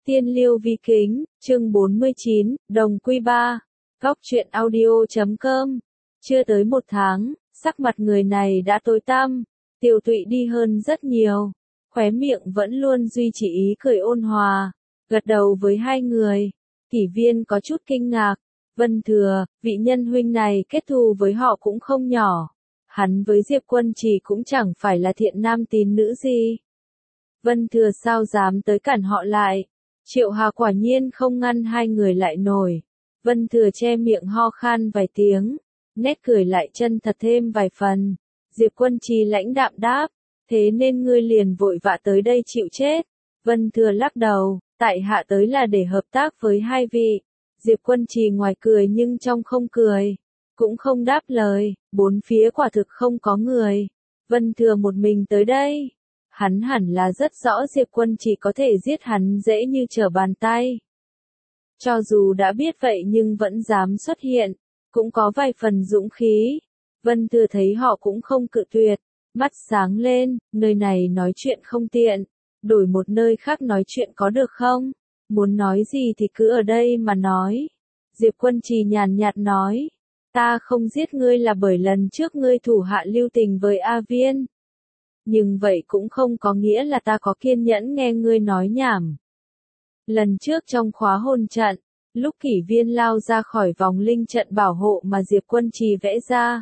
Tiên Liêu Vi Kính, chương 49, Đồng Quy 3, Góc truyện audio.com. Chưa tới 1 tháng, sắc mặt người này đã tối tăm, tiêu tụy đi hơn rất nhiều, khóe miệng vẫn luôn duy trì ý cười ôn hòa, gật đầu với hai người. Kỷ Viên có chút kinh ngạc, Vân Thừa, vị nhân huynh này kết thù với họ cũng không nhỏ, hắn với Diệp Quân Trì cũng chẳng phải là thiện nam tín nữ gì. Vân Thừa sao dám tới cản họ lại? Triệu Hà quả nhiên không ngăn hai người lại nổi. Vân Thừa che miệng ho khan vài tiếng, nét cười lại chân thật thêm vài phần. Diệp Quân Trì lãnh đạm đáp, thế nên ngươi liền vội vã tới đây chịu chết. Vân Thừa lắc đầu, tại hạ tới là để hợp tác với hai vị. Diệp Quân Trì ngoài cười nhưng trong không cười, cũng không đáp lời, bốn phía quả thực không có người. Vân Thừa một mình tới đây. Hắn hẳn là rất rõ Diệp Quân Trì có thể giết hắn dễ như trở bàn tay. Cho dù đã biết vậy nhưng vẫn dám xuất hiện, cũng có vài phần dũng khí. Vân Thừa thấy họ cũng không cự tuyệt, mắt sáng lên, nơi này nói chuyện không tiện, đổi một nơi khác nói chuyện có được không? Muốn nói gì thì cứ ở đây mà nói. Diệp Quân Trì nhàn nhạt nói, ta không giết ngươi là bởi lần trước ngươi thủ hạ lưu tình với A Viên. Nhưng vậy cũng không có nghĩa là ta có kiên nhẫn nghe ngươi nói nhảm. Lần trước trong khóa hồn trận, lúc Kỷ Viên lao ra khỏi vòng linh trận bảo hộ mà Diệp Quân Trì vẽ ra,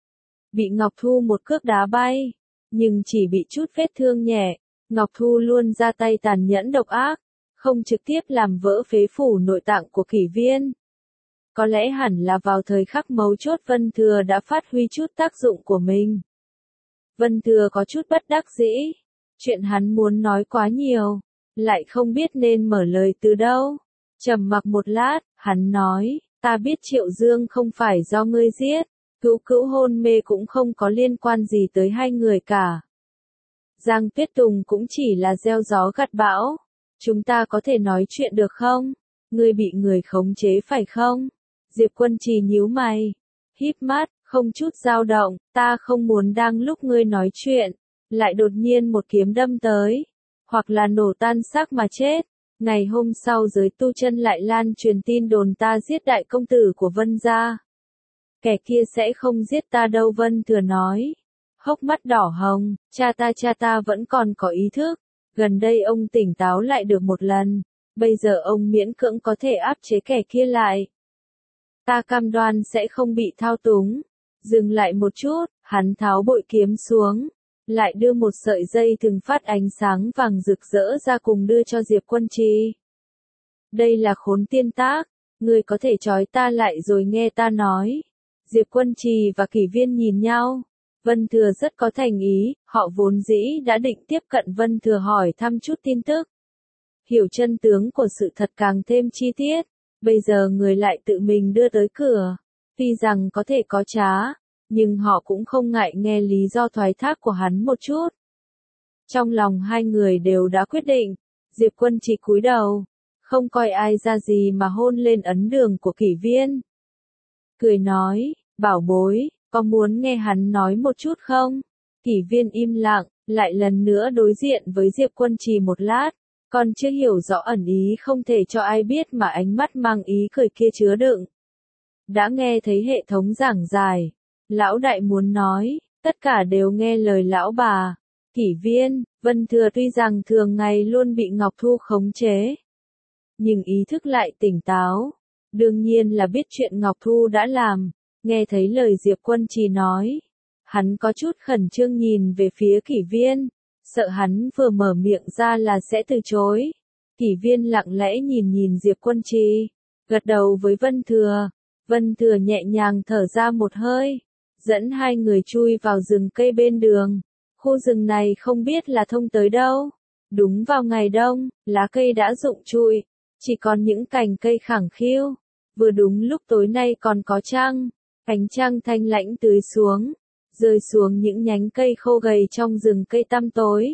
bị Ngọc Thu một cước đá bay, nhưng chỉ bị chút vết thương nhẹ. Ngọc Thu luôn ra tay tàn nhẫn độc ác, không trực tiếp làm vỡ phế phủ nội tạng của Kỷ Viên. Có lẽ hẳn là vào thời khắc mấu chốt Vân Thừa đã phát huy chút tác dụng của mình. Vân Thừa có chút bất đắc dĩ, chuyện hắn muốn nói quá nhiều, lại không biết nên mở lời từ đâu. Trầm mặc một lát, hắn nói, ta biết Triệu Dương không phải do ngươi giết, Cữu Cữu hôn mê cũng không có liên quan gì tới hai người cả. Giang Tuyết Tùng cũng chỉ là gieo gió gặt bão, chúng ta có thể nói chuyện được không? Ngươi bị người khống chế phải không? Diệp Quân Trì nhíu mày, híp mắt, không chút dao động, ta không muốn đang lúc ngươi nói chuyện, lại đột nhiên một kiếm đâm tới, hoặc là nổ tan xác mà chết. Ngày hôm sau giới tu chân lại lan truyền tin đồn ta giết đại công tử của Vân gia. Kẻ kia sẽ không giết ta đâu, Vân Thừa nói. Hốc mắt đỏ hồng, cha ta vẫn còn có ý thức, gần đây ông tỉnh táo lại được một lần, bây giờ ông miễn cưỡng có thể áp chế kẻ kia lại. Ta cam đoan sẽ không bị thao túng. Dừng lại một chút, hắn tháo bội kiếm xuống, lại đưa một sợi dây thừng phát ánh sáng vàng rực rỡ ra cùng đưa cho Diệp Quân Trì. Đây là khốn tiên tác, ngươi có thể trói ta lại rồi nghe ta nói. Diệp Quân Trì và Kỷ Viên nhìn nhau. Vân Thừa rất có thành ý, họ vốn dĩ đã định tiếp cận Vân Thừa hỏi thăm chút tin tức, hiểu chân tướng của sự thật càng thêm chi tiết. Bây giờ người lại tự mình đưa tới cửa. Tuy rằng có thể có trá, nhưng họ cũng không ngại nghe lý do thoái thác của hắn một chút. Trong lòng hai người đều đã quyết định, Diệp Quân Trì cúi đầu, không coi ai ra gì mà hôn lên ấn đường của Kỷ Viên. Cười nói, bảo bối, có muốn nghe hắn nói một chút không? Kỷ Viên im lặng, lại lần nữa đối diện với Diệp Quân Trì một lát, còn chưa hiểu rõ ẩn ý không thể cho ai biết mà ánh mắt mang ý cười kia chứa đựng. Đã nghe thấy hệ thống giảng giải, lão đại muốn nói, tất cả đều nghe lời lão bà. Kỷ Viên, Vân Thừa tuy rằng thường ngày luôn bị Ngọc Thu khống chế, nhưng ý thức lại tỉnh táo, đương nhiên là biết chuyện Ngọc Thu đã làm. Nghe thấy lời Diệp Quân Trì nói, hắn có chút khẩn trương nhìn về phía Kỷ Viên, sợ hắn vừa mở miệng ra là sẽ từ chối. Kỷ Viên lặng lẽ nhìn Diệp Quân Trì, gật đầu với Vân Thừa. Vân Thừa nhẹ nhàng thở ra một hơi, dẫn hai người chui vào rừng cây bên đường. Khu rừng này không biết là thông tới đâu. Đúng vào ngày đông, lá cây đã rụng trụi, chỉ còn những cành cây khẳng khiu. Vừa đúng lúc tối nay còn có trăng, ánh trăng thanh lãnh tưới xuống, rơi xuống những nhánh cây khô gầy trong rừng cây tăm tối.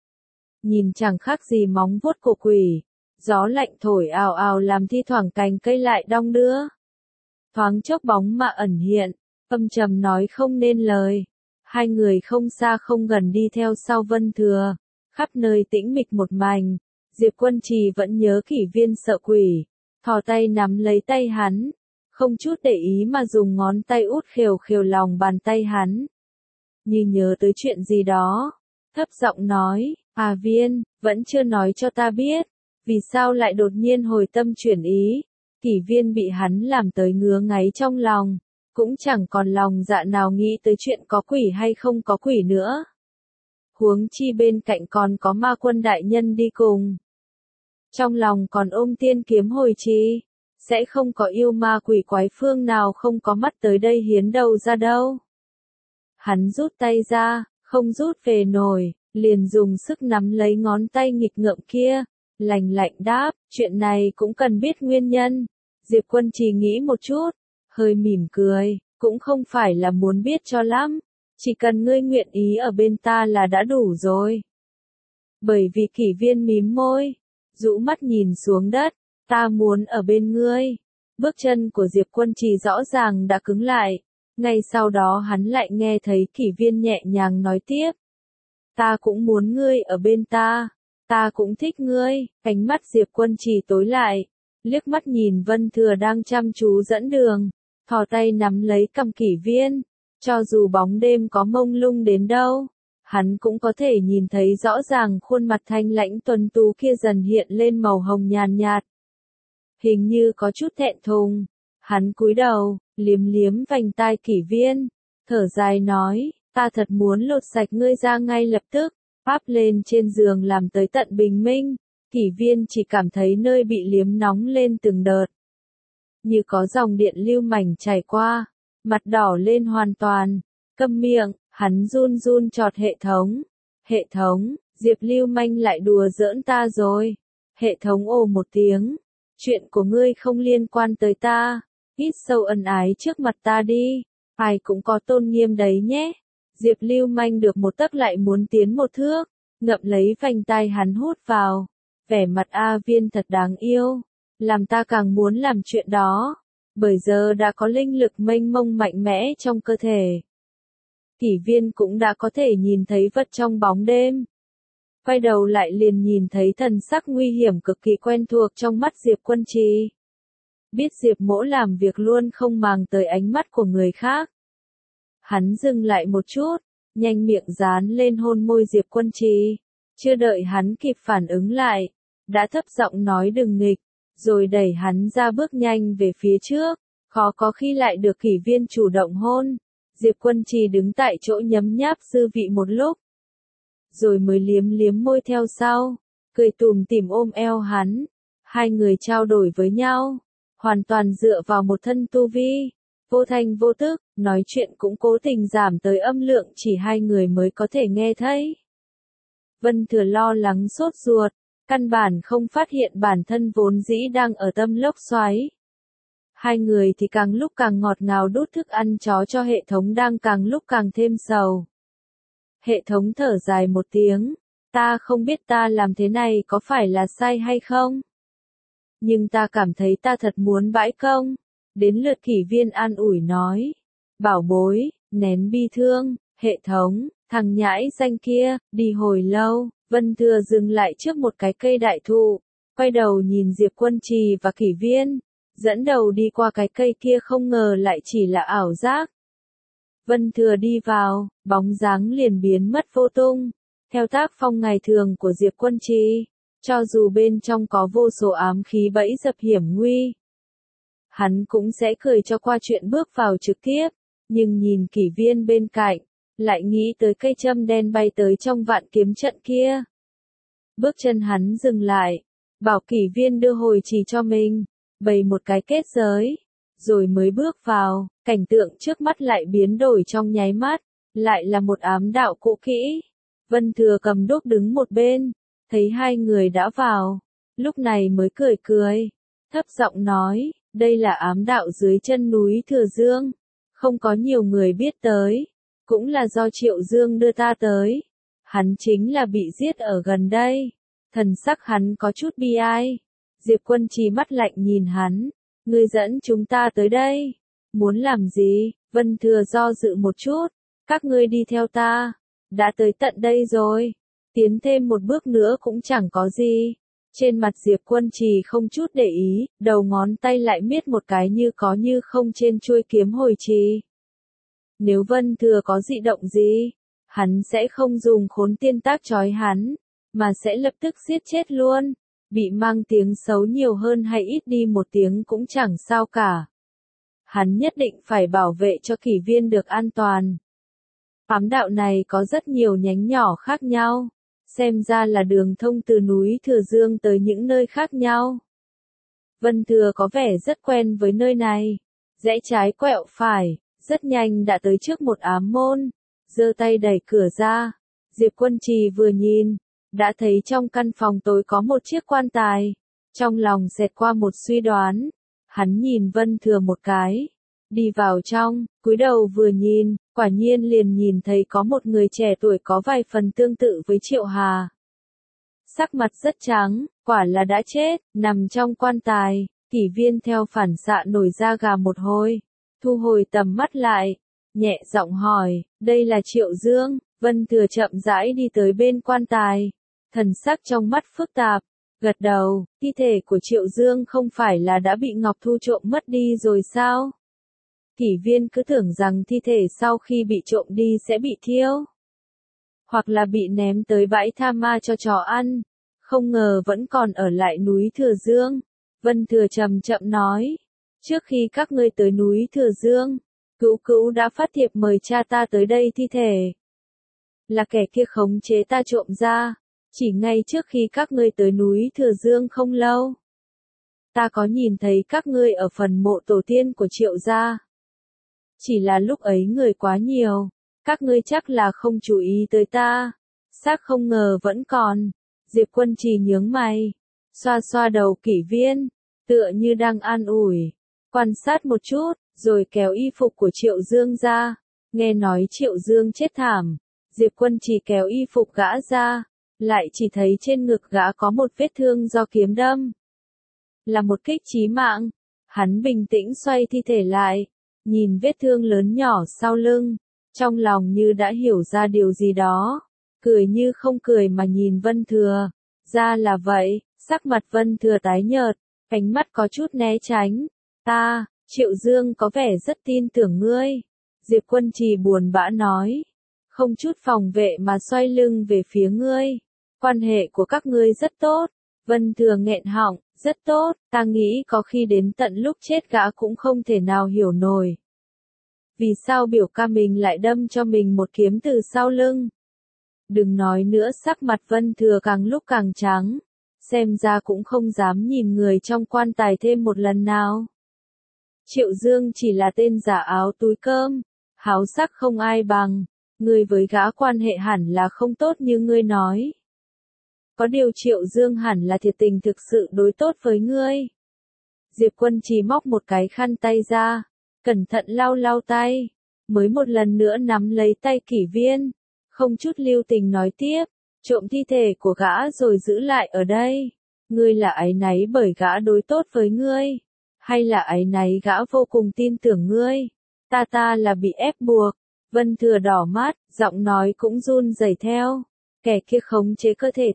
Nhìn chẳng khác gì móng vuốt của quỷ, gió lạnh thổi ào ào làm thi thoảng cành cây lại đong đưa. Thoáng chốc bóng mà ẩn hiện, âm trầm nói không nên lời. Hai người không xa không gần đi theo sau Vân Thừa, khắp nơi tĩnh mịch một mảnh, Diệp Quân Trì vẫn nhớ Kỷ Viên sợ quỷ, thò tay nắm lấy tay hắn, không chút để ý mà dùng ngón tay út khều khều lòng bàn tay hắn. Như nhớ tới chuyện gì đó, thấp giọng nói, Viên, vẫn chưa nói cho ta biết, vì sao lại đột nhiên hồi tâm chuyển ý. Kỷ Viên bị hắn làm tới ngứa ngáy trong lòng, cũng chẳng còn lòng dạ nào nghĩ tới chuyện có quỷ hay không có quỷ nữa. Huống chi bên cạnh còn có Ma Quân đại nhân đi cùng. Trong lòng còn ôm tiên kiếm hồi trì, sẽ không có yêu ma quỷ quái phương nào không có mắt tới đây hiến đầu ra đâu. Hắn rút tay ra, không rút về nổi, liền dùng sức nắm lấy ngón tay nghịch ngợm kia, lạnh lạnh đáp, chuyện này cũng cần biết nguyên nhân. Diệp Quân Trì nghĩ một chút, hơi mỉm cười, cũng không phải là muốn biết cho lắm, chỉ cần ngươi nguyện ý ở bên ta là đã đủ rồi. Bởi vì Kỷ Viên mím môi, rũ mắt nhìn xuống đất, ta muốn ở bên ngươi. Bước chân của Diệp Quân Trì rõ ràng đã cứng lại, ngay sau đó hắn lại nghe thấy Kỷ Viên nhẹ nhàng nói tiếp. Ta cũng muốn ngươi ở bên ta cũng thích ngươi. Ánh mắt Diệp Quân Trì tối lại, liếc mắt nhìn Vân Thừa đang chăm chú dẫn đường, thò tay nắm lấy cằm Kỷ Viên, cho dù bóng đêm có mông lung đến đâu, hắn cũng có thể nhìn thấy rõ ràng khuôn mặt thanh lãnh tuấn tú kia dần hiện lên màu hồng nhàn nhạt. Hình như có chút thẹn thùng, hắn cúi đầu, liếm liếm vành tai Kỷ Viên, thở dài nói, ta thật muốn lột sạch ngươi ra ngay lập tức, áp lên trên giường làm tới tận bình minh. Kỷ Viên chỉ cảm thấy nơi bị liếm nóng lên từng đợt, như có dòng điện lưu mảnh chảy qua, mặt đỏ lên hoàn toàn, câm miệng, hắn run run chọt hệ thống, Diệp Lưu Manh lại đùa giỡn ta rồi. Hệ thống ồ một tiếng, chuyện của ngươi không liên quan tới ta, ít sâu ân ái trước mặt ta đi, ai cũng có tôn nghiêm đấy nhé. Diệp Lưu Manh được một tấc lại muốn tiến một thước, ngậm lấy vành tai hắn hút vào, vẻ mặt Viên thật đáng yêu, làm ta càng muốn làm chuyện đó, bởi giờ đã có linh lực mênh mông mạnh mẽ trong cơ thể. Kỷ Viên cũng đã có thể nhìn thấy vật trong bóng đêm. Quay đầu lại liền nhìn thấy thần sắc nguy hiểm cực kỳ quen thuộc trong mắt Diệp Quân Trì. Biết Diệp Mỗ làm việc luôn không màng tới ánh mắt của người khác. Hắn dừng lại một chút, nhanh miệng dán lên hôn môi Diệp Quân Trì. Chưa đợi hắn kịp phản ứng lại, đã thấp giọng nói đừng nghịch, rồi đẩy hắn ra bước nhanh về phía trước, khó có khi lại được Kỷ Viên chủ động hôn. Diệp Quân Trì đứng tại chỗ nhấm nháp dư vị một lúc, rồi mới liếm liếm môi theo sau, cười tủm tỉm ôm eo hắn. Hai người trao đổi với nhau, hoàn toàn dựa vào một thân tu vi, vô thanh vô tức, nói chuyện cũng cố tình giảm tới âm lượng chỉ hai người mới có thể nghe thấy. Vân Thừa lo lắng sốt ruột, căn bản không phát hiện bản thân vốn dĩ đang ở tâm lốc xoáy. Hai người thì càng lúc càng ngọt ngào đút thức ăn chó cho hệ thống đang càng lúc càng thêm sầu. Hệ thống thở dài một tiếng, ta không biết ta làm thế này có phải là sai hay không. Nhưng ta cảm thấy ta thật muốn bãi công. Đến lượt Kỷ Viên an ủi nói, bảo bối, nén bi thương. Hệ thống, thằng nhãi danh kia, đi hồi lâu. Vân Thừa dừng lại trước một cái cây đại thụ, quay đầu nhìn Diệp Quân Trì và Kỷ Viên, dẫn đầu đi qua cái cây kia không ngờ lại chỉ là ảo giác. Vân Thừa đi vào, bóng dáng liền biến mất vô tung, theo tác phong ngày thường của Diệp Quân Trì, cho dù bên trong có vô số ám khí bẫy dập hiểm nguy. Hắn cũng sẽ cười cho qua chuyện bước vào trực tiếp, nhưng nhìn Kỷ Viên bên cạnh, lại nghĩ tới cây châm đen bay tới trong vạn kiếm trận kia. Bước chân hắn dừng lại, bảo Kỷ Viên đưa hồi chỉ cho mình, bày một cái kết giới, rồi mới bước vào, cảnh tượng trước mắt lại biến đổi trong nháy mắt, lại là một ám đạo cũ kỹ. Vân Thừa cầm đuốc đứng một bên, thấy hai người đã vào, lúc này mới cười cười, thấp giọng nói, đây là ám đạo dưới chân núi Thừa Dương, không có nhiều người biết tới, cũng là do Triệu Dương đưa ta tới. Hắn chính là bị giết ở gần đây. Thần sắc hắn có chút bi ai. Diệp Quân Trì mắt lạnh nhìn hắn, ngươi dẫn chúng ta tới đây, muốn làm gì? Vân Thừa do dự một chút, các ngươi đi theo ta, đã tới tận đây rồi, tiến thêm một bước nữa cũng chẳng có gì, Trên mặt Diệp Quân Trì không chút để ý, đầu ngón tay lại miết một cái như có như không trên chuôi kiếm hồi trì. Nếu Vân Thừa có dị động gì, hắn sẽ không dùng khốn tiên tác trói hắn, mà sẽ lập tức giết chết luôn. Bị mang tiếng xấu nhiều hơn hay ít đi một tiếng cũng chẳng sao cả. Hắn nhất định phải bảo vệ cho kỷ viên được an toàn. Ám đạo này có rất nhiều nhánh nhỏ khác nhau, xem ra là đường thông từ núi Thừa Dương tới những nơi khác nhau. Vân Thừa có vẻ rất quen với nơi này, rẽ trái quẹo phải, rất nhanh đã tới trước một ám môn, giơ tay đẩy cửa ra. Diệp Quân Trì vừa nhìn, đã thấy trong căn phòng tối có một chiếc quan tài, trong lòng xẹt qua một suy đoán, hắn nhìn Vân Thừa một cái, đi vào trong, cúi đầu vừa nhìn, quả nhiên liền nhìn thấy có một người trẻ tuổi có vài phần tương tự với Triệu Hà. Sắc mặt rất trắng, quả là đã chết, nằm trong quan tài, kỷ viên theo phản xạ nổi da gà một hồi, thu hồi tầm mắt lại, nhẹ giọng hỏi, đây là Triệu Dương. Vân Thừa chậm rãi đi tới bên quan tài, thần sắc trong mắt phức tạp, gật đầu, thi thể của Triệu Dương không phải là đã bị Ngọc Thu trộm mất đi rồi sao? Kỷ viên cứ tưởng rằng thi thể sau khi bị trộm đi sẽ bị thiêu, hoặc là bị ném tới bãi tha ma cho chó ăn, không ngờ vẫn còn ở lại núi Thừa Dương. Vân Thừa chậm chậm nói, trước khi các ngươi tới núi Thừa Dương, Cữu Cữu đã phát thiệp mời cha ta tới đây thi thể. Là kẻ kia khống chế ta trộm ra, chỉ ngay trước khi các ngươi tới núi Thừa Dương không lâu. Ta có nhìn thấy các ngươi ở phần mộ tổ tiên của Triệu gia. Chỉ là lúc ấy người quá nhiều, các ngươi chắc là không chú ý tới ta, xác không ngờ vẫn còn. Diệp Quân Trì nhướng mày, xoa xoa đầu kỷ viên, tựa như đang an ủi, quan sát một chút, rồi kéo y phục của Triệu Dương ra, nghe nói Triệu Dương chết thảm. Diệp Quân Trì kéo y phục gã ra, lại chỉ thấy trên ngực gã có một vết thương do kiếm đâm. Là một kích chí mạng. Hắn bình tĩnh xoay thi thể lại, nhìn vết thương lớn nhỏ sau lưng, trong lòng như đã hiểu ra điều gì đó, cười như không cười mà nhìn Vân Thừa. Ra là vậy, sắc mặt Vân Thừa tái nhợt, ánh mắt có chút né tránh. Ta, Triệu Dương có vẻ rất tin tưởng ngươi. Diệp Quân Trì buồn bã nói. Không chút phòng vệ mà xoay lưng về phía ngươi. Quan hệ của các ngươi rất tốt. Vân Thừa nghẹn họng, rất tốt, ta nghĩ có khi đến tận lúc chết gã cũng không thể nào hiểu nổi. Vì sao biểu ca mình lại đâm cho mình một kiếm từ sau lưng? Đừng nói nữa, sắc mặt Vân Thừa càng lúc càng trắng, xem ra cũng không dám nhìn người trong quan tài thêm một lần nào. Triệu Dương chỉ là tên giả áo túi cơm, háo sắc không ai bằng. Ngươi với gã quan hệ hẳn là không tốt như ngươi nói. Có điều Triệu Dương hẳn là thiệt tình thực sự đối tốt với ngươi. Diệp Quân Trì móc một cái khăn tay ra, cẩn thận lau lau tay, mới một lần nữa nắm lấy tay kỷ viên, không chút lưu tình nói tiếp, trộm thi thể của gã rồi giữ lại ở đây. Ngươi là áy náy bởi gã đối tốt với ngươi, hay là áy náy gã vô cùng tin tưởng ngươi? Ta là bị ép buộc. Vân Thừa đỏ mắt, giọng nói cũng run rẩy theo. Kẻ kia khống chế cơ thể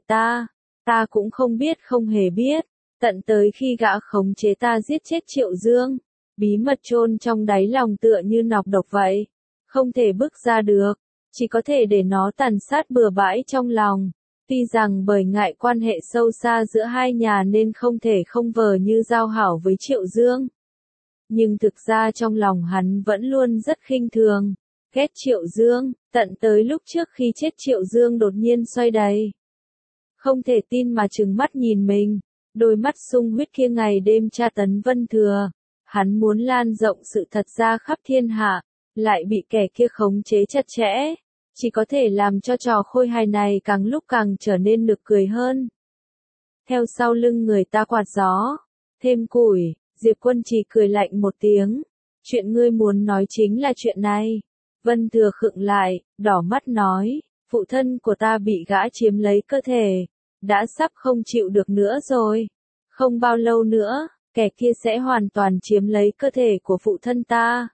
ta cũng không biết không hề biết. Tận tới khi gã khống chế ta giết chết Triệu Dương, bí mật chôn trong đáy lòng tựa như nọc độc vậy. Không thể bước ra được, chỉ có thể để nó tàn sát bừa bãi trong lòng. Tuy rằng bởi ngại quan hệ sâu xa giữa hai nhà nên không thể không vờ như giao hảo với Triệu Dương. Nhưng thực ra trong lòng hắn vẫn luôn rất khinh thường, ghét Triệu Dương, tận tới lúc trước khi chết Triệu Dương đột nhiên xoay đầy. Không thể tin mà trừng mắt nhìn mình, đôi mắt sung huyết kia ngày đêm tra tấn Vân Thừa. Hắn muốn lan rộng sự thật ra khắp thiên hạ, lại bị kẻ kia khống chế chặt chẽ, chỉ có thể làm cho trò khôi hài này càng lúc càng trở nên nực cười hơn. Theo sau lưng người ta quạt gió, thêm củi, Diệp Quân Trì cười lạnh một tiếng. Chuyện ngươi muốn nói chính là chuyện này. Vân Thừa khựng lại, đỏ mắt nói, phụ thân của ta bị gã chiếm lấy cơ thể, đã sắp không chịu được nữa rồi. Không bao lâu nữa, kẻ kia sẽ hoàn toàn chiếm lấy cơ thể của phụ thân ta.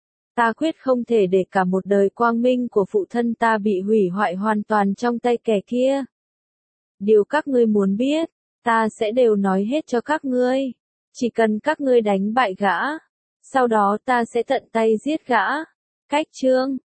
Ta quyết không thể để cả một đời quang minh của phụ thân ta bị hủy hoại hoàn toàn trong tay kẻ kia. Điều các ngươi muốn biết, ta sẽ đều nói hết cho các ngươi. Chỉ cần các ngươi đánh bại gã, sau đó ta sẽ tận tay giết gã. Cách chương